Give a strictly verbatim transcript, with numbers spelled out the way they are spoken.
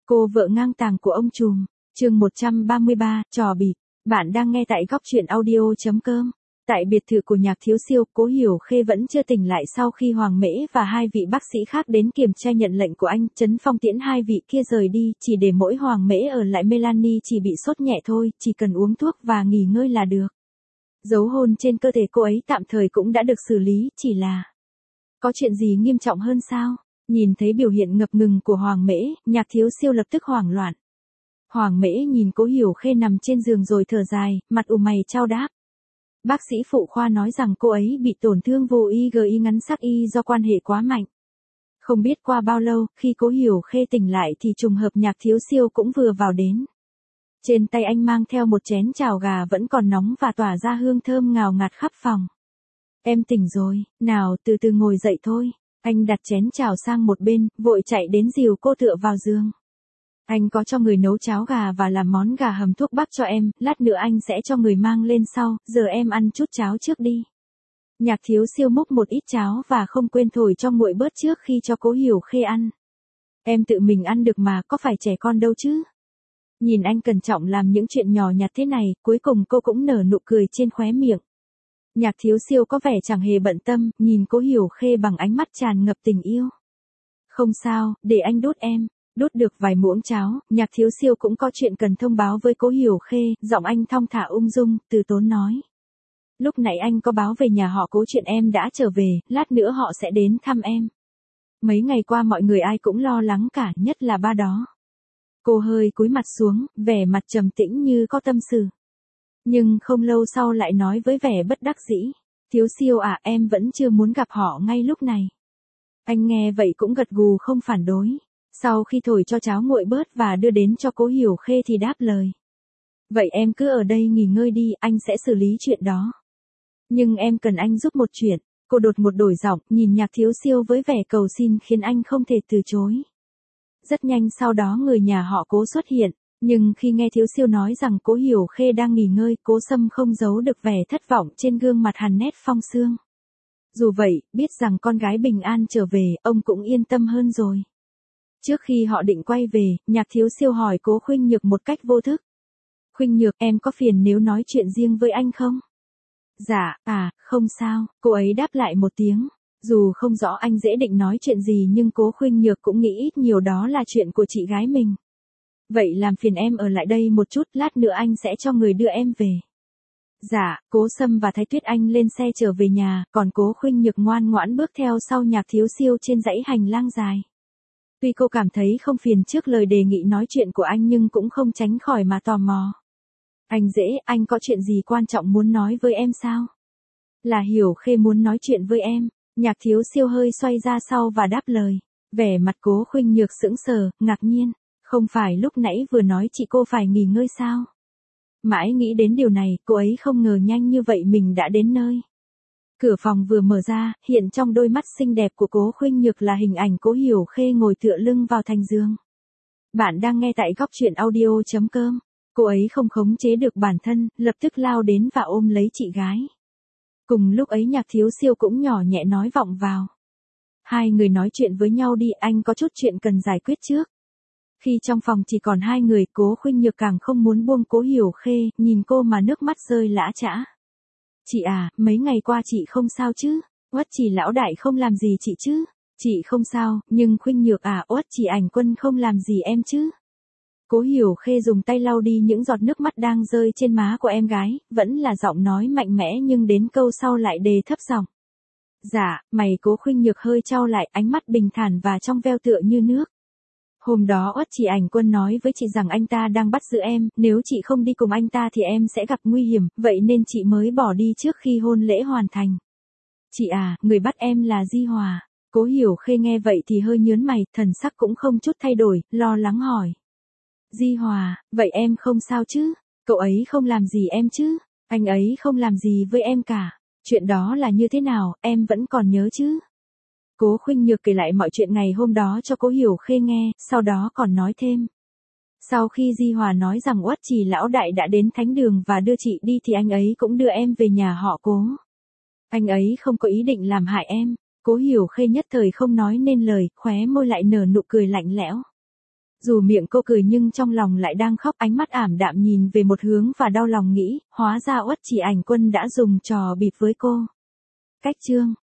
Cô vợ ngang tàng của ông trùm, chương một trăm ba mươi ba, trò bịp. Bạn đang nghe tại góc truyện audio.com. Tại biệt thự của Nhạc Thiếu Siêu, Cố Hiểu Khê vẫn chưa tỉnh lại sau khi Hoàng Mễ và hai vị bác sĩ khác đến kiểm tra nhận lệnh của anh. Trấn Phong tiễn hai vị kia rời đi, chỉ để mỗi Hoàng Mễ ở lại. Melanie chỉ bị sốt nhẹ thôi, chỉ cần uống thuốc và nghỉ ngơi là được. Dấu hôn trên cơ thể cô ấy tạm thời cũng đã được xử lý, chỉ là... Có chuyện gì nghiêm trọng hơn sao? Nhìn thấy biểu hiện ngập ngừng của Hoàng Mễ, Nhạc Thiếu Siêu lập tức hoảng loạn. Hoàng Mễ nhìn Cố Hiểu Khê nằm trên giường rồi thở dài, mặt ủ mày chao đáp. Bác sĩ phụ khoa nói rằng cô ấy bị tổn thương vô i gi ngắn sắc y do quan hệ quá mạnh. Không biết qua bao lâu, khi Cố Hiểu Khê tỉnh lại thì trùng hợp Nhạc Thiếu Siêu cũng vừa vào đến. Trên tay anh mang theo một chén chảo gà vẫn còn nóng và tỏa ra hương thơm ngào ngạt khắp phòng. Em tỉnh rồi, nào từ từ ngồi dậy thôi. Anh đặt chén chảo sang một bên, vội chạy đến dìu cô tựa vào giường. Anh có cho người nấu cháo gà và làm món gà hầm thuốc bắc cho em, lát nữa anh sẽ cho người mang lên sau, giờ em ăn chút cháo trước đi. Nhạc Thiếu Siêu múc một ít cháo và không quên thổi cho nguội bớt trước khi cho Cố Hiểu Khê ăn. Em tự mình ăn được mà, có phải trẻ con đâu chứ. Nhìn anh cẩn trọng làm những chuyện nhỏ nhặt thế này, cuối cùng cô cũng nở nụ cười trên khóe miệng. Nhạc Thiếu Siêu có vẻ chẳng hề bận tâm, nhìn Cố Hiểu Khê bằng ánh mắt tràn ngập tình yêu. Không sao, để anh đút em. Đút được vài muỗng cháo, Nhạc Thiếu Siêu cũng có chuyện cần thông báo với Cố Hiểu Khê, giọng anh thong thả ung dung, từ tốn nói. Lúc nãy anh có báo về nhà họ Cố chuyện em đã trở về, lát nữa họ sẽ đến thăm em. Mấy ngày qua mọi người ai cũng lo lắng cả, nhất là ba đó. Cô hơi cúi mặt xuống, vẻ mặt trầm tĩnh như có tâm sự. Nhưng không lâu sau lại nói với vẻ bất đắc dĩ. Thiếu Siêu à, em vẫn chưa muốn gặp họ ngay lúc này. Anh nghe vậy cũng gật gù không phản đối. Sau khi thổi cho cháo nguội bớt và đưa đến cho Cố Hiểu Khê thì đáp lời. Vậy em cứ ở đây nghỉ ngơi đi, anh sẽ xử lý chuyện đó. Nhưng em cần anh giúp một chuyện. Cô đột một đổi giọng, nhìn Nhạc Thiếu Siêu với vẻ cầu xin khiến anh không thể từ chối. Rất nhanh sau đó người nhà họ Cố xuất hiện. Nhưng khi nghe Thiếu Siêu nói rằng Cố Hiểu Khê đang nghỉ ngơi, Cố Sâm không giấu được vẻ thất vọng trên gương mặt hằn nét phong sương. Dù vậy, biết rằng con gái bình an trở về, ông cũng yên tâm hơn rồi. Trước khi họ định quay về, Nhạc Thiếu Siêu hỏi Cố Khuynh Nhược một cách vô thức. Khuynh Nhược, em có phiền nếu nói chuyện riêng với anh không? Dạ, à, không sao, cô ấy đáp lại một tiếng. Dù không rõ anh dễ định nói chuyện gì nhưng Cố Khuynh Nhược cũng nghĩ ít nhiều đó là chuyện của chị gái mình. Vậy làm phiền em ở lại đây một chút, lát nữa anh sẽ cho người đưa em về. Dạ, Cố Sâm và Thái Tuyết Anh lên xe trở về nhà, còn Cố Khuynh Nhược ngoan ngoãn bước theo sau Nhạc Thiếu Siêu trên dãy hành lang dài. Tuy cô cảm thấy không phiền trước lời đề nghị nói chuyện của anh nhưng cũng không tránh khỏi mà tò mò. Anh dễ, anh có chuyện gì quan trọng muốn nói với em sao? Là Hiểu Khê muốn nói chuyện với em. Nhạc Thiếu Siêu hơi xoay ra sau và đáp lời. Vẻ mặt Cố Khuynh Nhược sững sờ, ngạc nhiên. Không phải lúc nãy vừa nói chị cô phải nghỉ ngơi sao? Mãi nghĩ đến điều này, cô ấy không ngờ nhanh như vậy mình đã đến nơi. Cửa phòng vừa mở ra, hiện trong đôi mắt xinh đẹp của Cố Khuynh Nhược là hình ảnh Cố Hiểu Khê ngồi tựa lưng vào thành giường. Bạn đang nghe tại góc truyện audio.com. Cô ấy không khống chế được bản thân, lập tức lao đến và ôm lấy chị gái. Cùng lúc ấy Nhạc Thiếu Siêu cũng nhỏ nhẹ nói vọng vào. Hai người nói chuyện với nhau đi, anh có chút chuyện cần giải quyết trước. Khi trong phòng chỉ còn hai người, Cố Khuynh Nhược càng không muốn buông Cố Hiểu Khê, nhìn cô mà nước mắt rơi lã chã. Chị à, mấy ngày qua chị không sao chứ? Uất Chỉ lão đại không làm gì chị chứ? Chị không sao, nhưng Khuynh Nhược à, Uất Chỉ Ảnh Quân không làm gì em chứ? Cố Hiểu Khê dùng tay lau đi những giọt nước mắt đang rơi trên má của em gái, vẫn là giọng nói mạnh mẽ nhưng đến câu sau lại đề thấp giọng. Dạ, mày Cố Khuynh Nhược hơi chau lại, ánh mắt bình thản và trong veo tựa như nước. Hôm đó Uất Chỉ Ảnh Quân nói với chị rằng anh ta đang bắt giữ em, nếu chị không đi cùng anh ta thì em sẽ gặp nguy hiểm, vậy nên chị mới bỏ đi trước khi hôn lễ hoàn thành. Chị à, người bắt em là Di Hòa. Cố Hiểu Khê nghe vậy thì hơi nhớn mày, thần sắc cũng không chút thay đổi, lo lắng hỏi. Di Hòa, vậy em không sao chứ? Cậu ấy không làm gì em chứ? Anh ấy không làm gì với em cả. Chuyện đó là như thế nào, em vẫn còn nhớ chứ? Cố Khuynh Nhược kể lại mọi chuyện ngày hôm đó cho Cố Hiểu Khê nghe, sau đó còn nói thêm. Sau khi Di Hòa nói rằng Uất Chỉ lão đại đã đến thánh đường và đưa chị đi thì anh ấy cũng đưa em về nhà họ Cố. Anh ấy không có ý định làm hại em. Cố Hiểu Khê nhất thời không nói nên lời, khóe môi lại nở nụ cười lạnh lẽo. Dù miệng cô cười nhưng trong lòng lại đang khóc, ánh mắt ảm đạm nhìn về một hướng và đau lòng nghĩ, hóa ra Uất Chỉ Ảnh Quân đã dùng trò bịp với cô. Cách chương